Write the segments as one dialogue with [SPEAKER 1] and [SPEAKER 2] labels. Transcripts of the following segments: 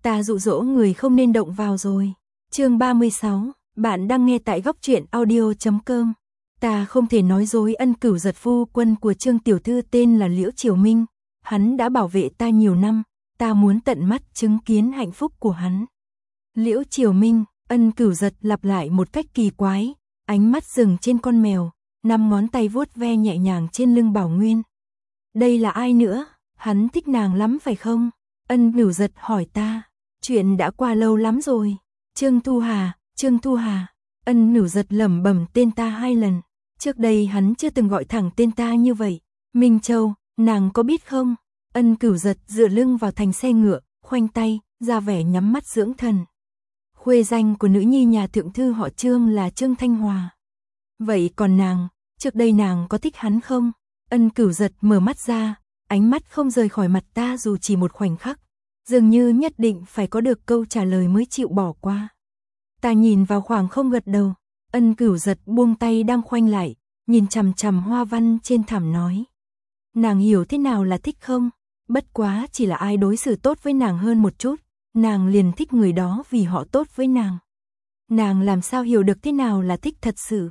[SPEAKER 1] Ta dụ dỗ người không nên động vào rồi. Chương 36, bạn đang nghe tại góc truyện audio.com. Ta không thể nói dối, Ân Cửu Giật phu quân của Trương tiểu thư tên là Liễu Triều Minh, hắn đã bảo vệ ta nhiều năm, ta muốn tận mắt chứng kiến hạnh phúc của hắn. Liễu Triều Minh, Ân Cửu Giật lặp lại một cách kỳ quái, ánh mắt dừng trên con mèo, 5 ngón tay vuốt ve nhẹ nhàng trên lưng Bảo Nguyên. Đây là ai nữa? Hắn thích nàng lắm phải không? Ân Cửu Giật hỏi ta. Chuyện đã qua lâu lắm rồi. Trương Thu Hà, Trương Thu Hà. Ân Cửu Giật lẩm bẩm tên ta 2 lần. Trước đây hắn chưa từng gọi thẳng tên ta như vậy. Minh Châu, nàng có biết không? Ân Cửu Giật dựa lưng vào thành xe ngựa, khoanh tay, ra vẻ nhắm mắt dưỡng thần. Khuê danh của nữ nhi nhà thượng thư họ Trương là Trương Thanh Hòa. Vậy còn nàng, trước đây nàng có thích hắn không? Ân Cửu Giật mở mắt ra, ánh mắt không rời khỏi mặt ta dù chỉ một khoảnh khắc, dường như nhất định phải có được câu trả lời mới chịu bỏ qua. Ta nhìn vào khoảng không gật đầu. Ân Cửu Giật buông tay đang khoanh lại, nhìn chằm chằm hoa văn trên thảm nói. Nàng hiểu thế nào là thích không? Bất quá chỉ là ai đối xử tốt với nàng hơn một chút, nàng liền thích người đó vì họ tốt với nàng. Nàng làm sao hiểu được thế nào là thích thật sự?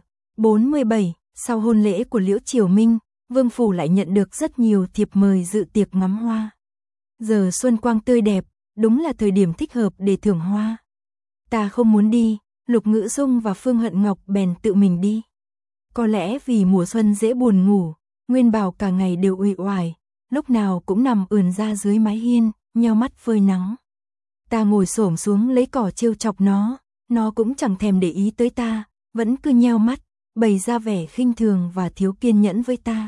[SPEAKER 1] 47. Sau hôn lễ của Liễu Triều Minh, Vương phủ lại nhận được rất nhiều thiệp mời dự tiệc ngắm hoa. Giờ xuân quang tươi đẹp, đúng là thời điểm thích hợp để thưởng hoa. Ta không muốn đi, Lục Ngữ Dung và Phương Hận Ngọc bèn tự mình đi. Có lẽ vì mùa xuân dễ buồn ngủ, Nguyên Bảo cả ngày đều uể oải, lúc nào cũng nằm ườn ra dưới mái hiên, nheo mắt phơi nắng. Ta ngồi xổm xuống lấy cỏ trêu chọc nó cũng chẳng thèm để ý tới ta, vẫn cứ nheo mắt, bày ra vẻ khinh thường và thiếu kiên nhẫn với ta.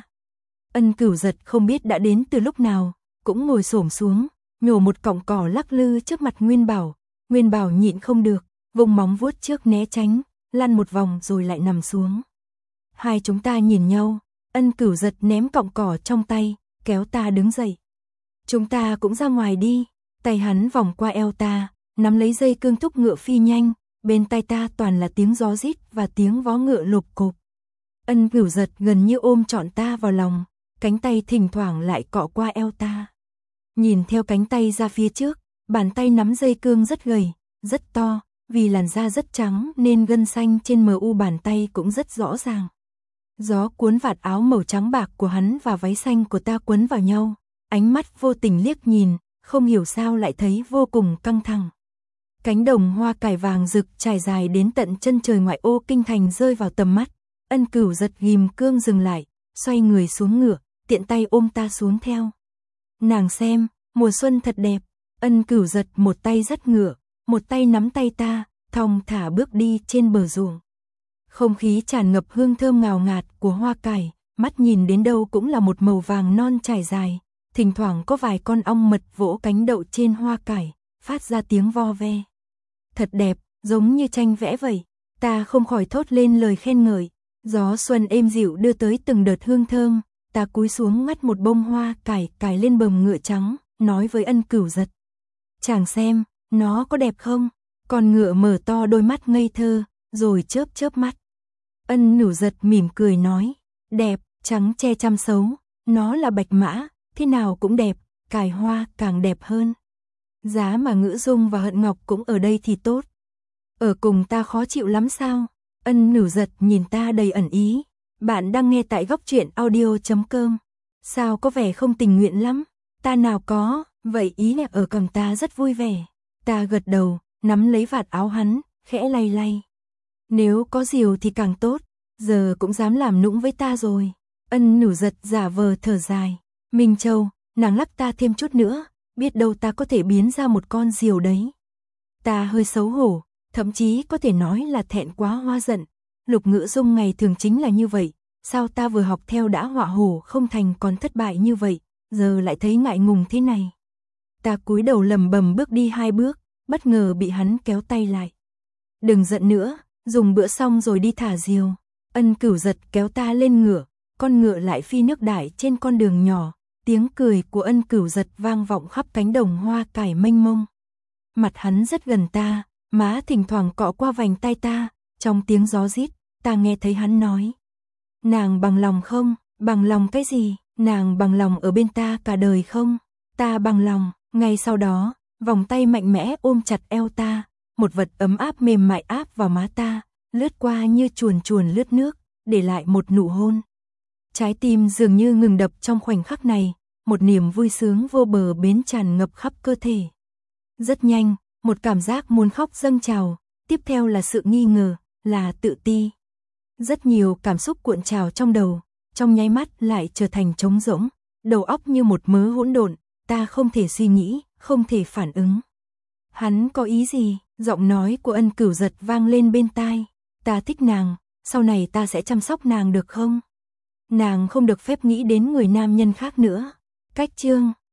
[SPEAKER 1] Ân Cửu Giật không biết đã đến từ lúc nào, cũng ngồi xổm xuống, nhổ một cọng cỏ lắc lư trước mặt Nguyên Bảo. Nguyên Bảo nhịn không được, vùng móng vuốt trước né tránh, lăn một vòng rồi lại nằm xuống. Hai chúng ta nhìn nhau, Ân Cửu Giật ném cọng cỏ trong tay, kéo ta đứng dậy. Chúng ta cũng ra ngoài đi. Tay hắn vòng qua eo ta, nắm lấy dây cương thúc ngựa phi nhanh, bên tai ta toàn là tiếng gió rít và tiếng vó ngựa lộp cộp. Ân Cửu Giật gần như ôm trọn ta vào lòng, cánh tay thỉnh thoảng lại cọ qua eo ta. Nhìn theo cánh tay ra phía trước, bàn tay nắm dây cương rất gầy, rất to, vì làn da rất trắng nên gân xanh trên mu bàn tay cũng rất rõ ràng. Gió cuốn vạt áo màu trắng bạc của hắn và váy xanh của ta quấn vào nhau, ánh mắt vô tình liếc nhìn, không hiểu sao lại thấy vô cùng căng thẳng. Cánh đồng hoa cải vàng rực trải dài đến tận chân trời ngoại ô kinh thành rơi vào tầm mắt. Ân Cửu Giật ghim cương dừng lại, xoay người xuống ngựa, tiện tay ôm ta xuống theo. Nàng xem, mùa xuân thật đẹp. Ân Cửu Giật một tay dắt ngựa, một tay nắm tay ta, thong thả bước đi trên bờ ruộng. Không khí tràn ngập hương thơm ngào ngạt của hoa cải, mắt nhìn đến đâu cũng là một màu vàng non trải dài. Thỉnh thoảng có vài con ong mật vỗ cánh đậu trên hoa cải, phát ra tiếng vo ve. Thật đẹp, giống như tranh vẽ vậy. Ta không khỏi thốt lên lời khen ngợi. Gió xuân êm dịu đưa tới từng đợt hương thơm. Ta cúi xuống ngắt một bông hoa cải cài lên bờm ngựa trắng, nói với Ân Cửu Giật. Chàng xem, nó có đẹp không? Con ngựa mở to đôi mắt ngây thơ, rồi chớp chớp mắt. Ân Cửu Giật mỉm cười nói. Đẹp, trắng che chăm xấu, nó là bạch mã. Thế nào cũng đẹp, cài hoa càng đẹp hơn. Giá mà Ngữ Dung và Hận Ngọc cũng ở đây thì tốt. Ở cùng ta khó chịu lắm sao? Ân Cửu Giật nhìn ta đầy ẩn ý. Bạn đang nghe tại góc truyện audio.com. Sao có vẻ không tình nguyện lắm? Ta nào có, vậy ý là ở cùng ta rất vui vẻ. Ta gật đầu, nắm lấy vạt áo hắn, khẽ lay lay. Nếu có diều thì càng tốt, giờ cũng dám làm nũng với ta rồi. Ân Cửu Giật giả vờ thở dài. Minh Châu, nàng lắc ta thêm chút nữa, biết đâu ta có thể biến ra một con diều đấy. Ta hơi xấu hổ, thậm chí có thể nói là thẹn quá hoa giận. Lục Ngữ Dung ngày thường chính là như vậy, sao ta vừa học theo đã họa hổ không thành còn thất bại như vậy, giờ lại thấy ngại ngùng thế này. Ta cúi đầu lầm bầm bước đi 2 bước, bất ngờ bị hắn kéo tay lại. Đừng giận nữa, dùng bữa xong rồi đi thả diều. Ân Cửu Giật kéo ta lên ngựa, con ngựa lại phi nước đại trên con đường nhỏ. Tiếng cười của Ân Cửu Giật vang vọng khắp cánh đồng hoa cải mênh mông. Mặt hắn rất gần ta, má thỉnh thoảng cọ qua vành tai ta, trong tiếng gió rít, ta nghe thấy hắn nói. Nàng bằng lòng không? Bằng lòng cái gì? Nàng bằng lòng ở bên ta cả đời không? Ta bằng lòng. Ngay sau đó, Vòng tay mạnh mẽ ôm chặt eo ta, một vật ấm áp mềm mại áp vào má ta, lướt qua như chuồn chuồn lướt nước, để lại một nụ hôn. Trái tim dường như ngừng đập trong khoảnh khắc này, một niềm vui sướng vô bờ bến tràn ngập khắp cơ thể. Rất nhanh, một cảm giác muốn khóc dâng trào, tiếp theo là sự nghi ngờ, là tự ti. Rất nhiều cảm xúc cuộn trào trong đầu, trong nháy mắt lại trở thành trống rỗng, đầu óc như một mớ hỗn độn, ta không thể suy nghĩ, không thể phản ứng. Hắn có ý gì? Giọng nói của Ân Cửu Giật vang lên bên tai. Ta thích nàng, sau này ta sẽ chăm sóc nàng được không? Nàng không được phép nghĩ đến người nam nhân khác nữa. Cách chương